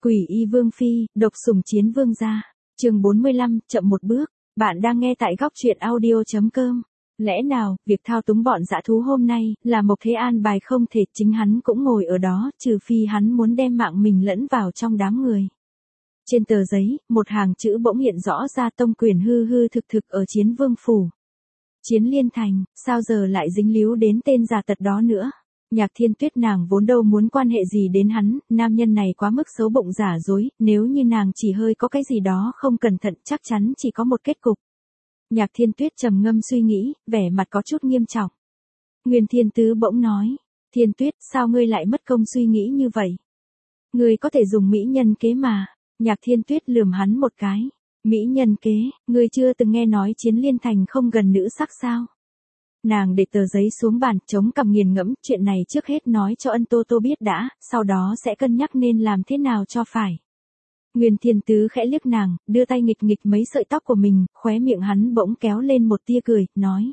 Quỷ y vương phi, độc sủng chiến vương gia. Chương 45, chậm một bước. Bạn đang nghe tại góc truyện audio.com. Lẽ nào, việc thao túng bọn dã thú hôm nay, là Mộc Thế An bài không thể, chính hắn cũng ngồi ở đó, trừ phi hắn muốn đem mạng mình lẫn vào trong đám người. Trên tờ giấy, một hàng chữ bỗng hiện rõ ra: tông quyền hư hư thực thực ở Chiến Vương phủ. Chiến Liên Thành, sao giờ lại dính líu đến tên giả tật đó nữa? Nhạc Thiên Tuyết nàng vốn đâu muốn quan hệ gì đến hắn, nam nhân này quá mức xấu bụng giả dối, nếu như nàng chỉ hơi có cái gì đó không cẩn thận chắc chắn chỉ có một kết cục. Nhạc Thiên Tuyết trầm ngâm suy nghĩ, vẻ mặt có chút nghiêm trọng. Nguyên Thiên Tứ bỗng nói, Thiên Tuyết, sao ngươi lại mất công suy nghĩ như vậy? Ngươi có thể dùng mỹ nhân kế mà. Nhạc Thiên Tuyết lườm hắn một cái. Mỹ nhân kế, ngươi chưa từng nghe nói Chiến Liên Thành không gần nữ sắc sao? Nàng để tờ giấy xuống bàn, chống cằm nghiền ngẫm, chuyện này trước hết nói cho Ân Tô Tô biết đã, sau đó sẽ cân nhắc nên làm thế nào cho phải. Nguyên Thiên Tứ khẽ liếc nàng, đưa tay nghịch nghịch mấy sợi tóc của mình, khóe miệng hắn bỗng kéo lên một tia cười, nói.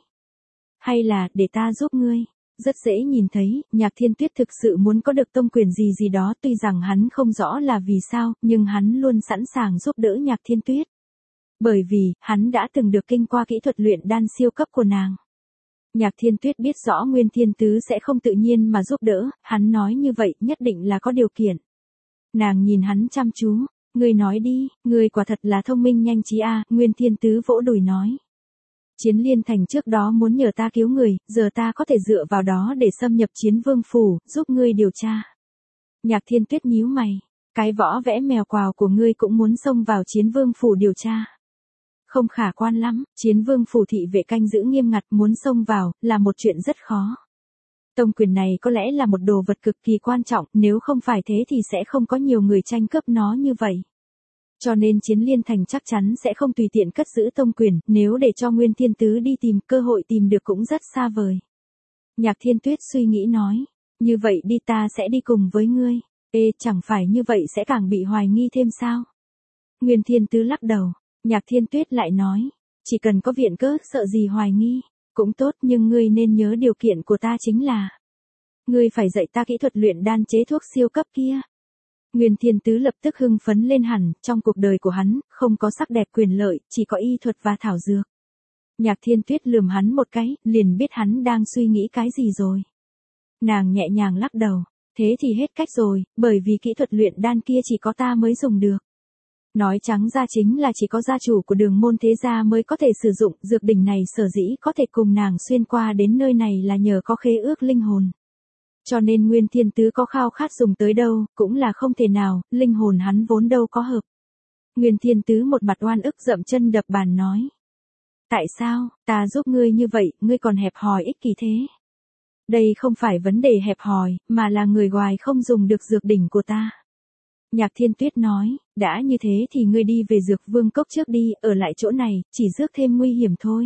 Hay là, để ta giúp ngươi. Rất dễ nhìn thấy, Nhạc Thiên Tuyết thực sự muốn có được tông quyền gì gì đó, tuy rằng hắn không rõ là vì sao, nhưng hắn luôn sẵn sàng giúp đỡ Nhạc Thiên Tuyết. Bởi vì, hắn đã từng được kinh qua kỹ thuật luyện đan siêu cấp của nàng. Nhạc Thiên Tuyết biết rõ Nguyên Thiên Tứ sẽ không tự nhiên mà giúp đỡ, hắn nói như vậy nhất định là có điều kiện. Nàng nhìn hắn chăm chú, ngươi nói đi, ngươi quả thật là thông minh nhanh trí a. Nguyên Thiên Tứ vỗ đùi nói. Chiến Liên Thành trước đó muốn nhờ ta cứu người, giờ ta có thể dựa vào đó để xâm nhập Chiến Vương phủ, giúp ngươi điều tra. Nhạc Thiên Tuyết nhíu mày, cái võ vẽ mèo quào của ngươi cũng muốn xông vào Chiến Vương phủ điều tra. Không khả quan lắm, Chiến Vương phủ thị vệ canh giữ nghiêm ngặt, muốn xông vào, là một chuyện rất khó. Tông quyền này có lẽ là một đồ vật cực kỳ quan trọng, nếu không phải thế thì sẽ không có nhiều người tranh cướp nó như vậy. Cho nên Chiến Liên Thành chắc chắn sẽ không tùy tiện cất giữ tông quyền, nếu để cho Nguyên Thiên Tứ đi tìm, cơ hội tìm được cũng rất xa vời. Nhạc Thiên Tuyết suy nghĩ nói, như vậy đi ta sẽ đi cùng với ngươi. Chẳng phải như vậy sẽ càng bị hoài nghi thêm sao? Nguyên Thiên Tứ lắc đầu. Nhạc Thiên Tuyết lại nói, chỉ cần có viện cớ, sợ gì hoài nghi, cũng tốt, nhưng ngươi nên nhớ điều kiện của ta chính là, ngươi phải dạy ta kỹ thuật luyện đan chế thuốc siêu cấp kia. Nguyên Thiên Tứ lập tức hưng phấn lên hẳn, trong cuộc đời của hắn, không có sắc đẹp quyền lợi, chỉ có y thuật và thảo dược. Nhạc Thiên Tuyết lườm hắn một cái, liền biết hắn đang suy nghĩ cái gì rồi. Nàng nhẹ nhàng lắc đầu, thế thì hết cách rồi, bởi vì kỹ thuật luyện đan kia chỉ có ta mới dùng được. Nói trắng ra chính là chỉ có gia chủ của Đường môn thế gia mới có thể sử dụng, dược đỉnh này sở dĩ có thể cùng nàng xuyên qua đến nơi này là nhờ có khế ước linh hồn. Cho nên Nguyên Thiên Tứ có khao khát dùng tới đâu, cũng là không thể nào, linh hồn hắn vốn đâu có hợp. Nguyên Thiên Tứ một mặt oan ức dậm chân đập bàn nói. Tại sao, ta giúp ngươi như vậy, ngươi còn hẹp hòi ích kỷ thế? Đây không phải vấn đề hẹp hòi, mà là người ngoài không dùng được dược đỉnh của ta. Nhạc Thiên Tuyết nói, đã như thế thì ngươi đi về Dược Vương Cốc trước đi, ở lại chỗ này, chỉ rước thêm nguy hiểm thôi.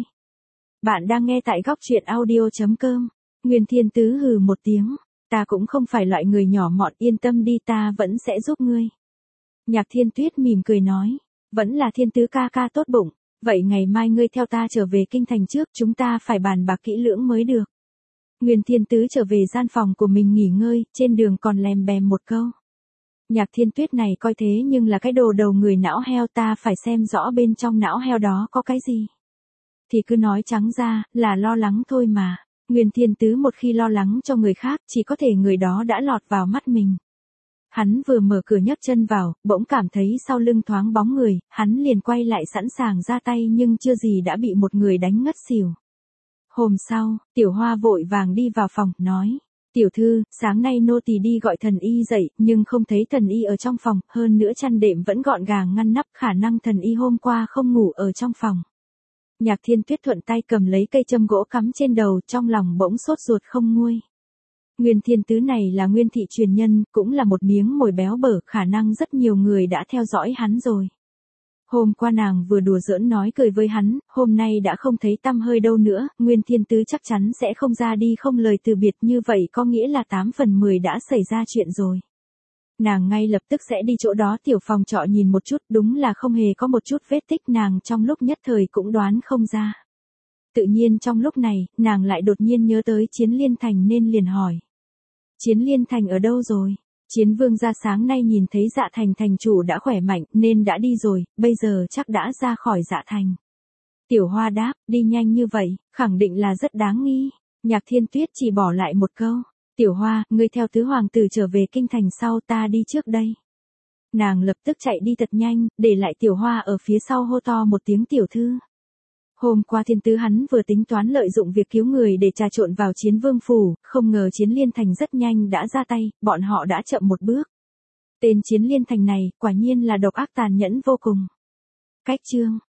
Bạn đang nghe tại góc truyện audio.com. Nguyên Thiên Tứ hừ một tiếng, ta cũng không phải loại người nhỏ mọn, yên tâm đi, ta vẫn sẽ giúp ngươi. Nhạc Thiên Tuyết mỉm cười nói, vẫn là Thiên Tứ ca ca tốt bụng, vậy ngày mai ngươi theo ta trở về kinh thành trước, chúng ta phải bàn bạc kỹ lưỡng mới được. Nguyên Thiên Tứ trở về gian phòng của mình nghỉ ngơi, trên đường còn lèm bèm một câu. Nhạc Thiên Tuyết này coi thế nhưng là cái đồ đầu người não heo, ta phải xem rõ bên trong não heo đó có cái gì. Thì cứ nói trắng ra, là lo lắng thôi mà. Nguyên Thiên Tứ một khi lo lắng cho người khác, chỉ có thể người đó đã lọt vào mắt mình. Hắn vừa mở cửa nhấc chân vào, bỗng cảm thấy sau lưng thoáng bóng người, hắn liền quay lại sẵn sàng ra tay nhưng chưa gì đã bị một người đánh ngất xỉu. Hôm sau, Tiểu Hoa vội vàng đi vào phòng, nói. Tiểu thư, sáng nay nô tỳ đi gọi thần y dậy, nhưng không thấy thần y ở trong phòng, hơn nữa chăn đệm vẫn gọn gàng ngăn nắp, khả năng thần y hôm qua không ngủ ở trong phòng. Nhạc Thiên Tuyết thuận tay cầm lấy cây châm gỗ cắm trên đầu, trong lòng bỗng sốt ruột không nguôi. Nguyên Thiên Tứ này là Nguyên thị truyền nhân, cũng là một miếng mồi béo bở, khả năng rất nhiều người đã theo dõi hắn rồi. Hôm qua nàng vừa đùa giỡn nói cười với hắn, hôm nay đã không thấy tăm hơi đâu nữa, Nguyên Thiên Tứ chắc chắn sẽ không ra đi không lời từ biệt, như vậy có nghĩa là 8 phần 10 đã xảy ra chuyện rồi. Nàng ngay lập tức sẽ đi chỗ đó tiểu phòng trọ nhìn một chút, đúng là không hề có một chút vết tích, nàng trong lúc nhất thời cũng đoán không ra. Tự nhiên trong lúc này, nàng lại đột nhiên nhớ tới Chiến Liên Thành nên liền hỏi. Chiến Liên Thành ở đâu rồi? Chiến Vương gia sáng nay nhìn thấy Dạ Thành thành chủ đã khỏe mạnh nên đã đi rồi, bây giờ chắc đã ra khỏi Dạ Thành. Tiểu Hoa đáp, đi nhanh như vậy, khẳng định là rất đáng nghi. Nhạc Thiên Tuyết chỉ bỏ lại một câu, Tiểu Hoa, ngươi theo tứ hoàng tử trở về kinh thành sau, ta đi trước đây. Nàng lập tức chạy đi thật nhanh, để lại Tiểu Hoa ở phía sau hô to một tiếng tiểu thư. Hôm qua Thiên Tứ hắn vừa tính toán lợi dụng việc cứu người để trà trộn vào Chiến Vương phủ, không ngờ Chiến Liên Thành rất nhanh đã ra tay, bọn họ đã chậm một bước. Tên Chiến Liên Thành này, quả nhiên là độc ác tàn nhẫn vô cùng. Cách chương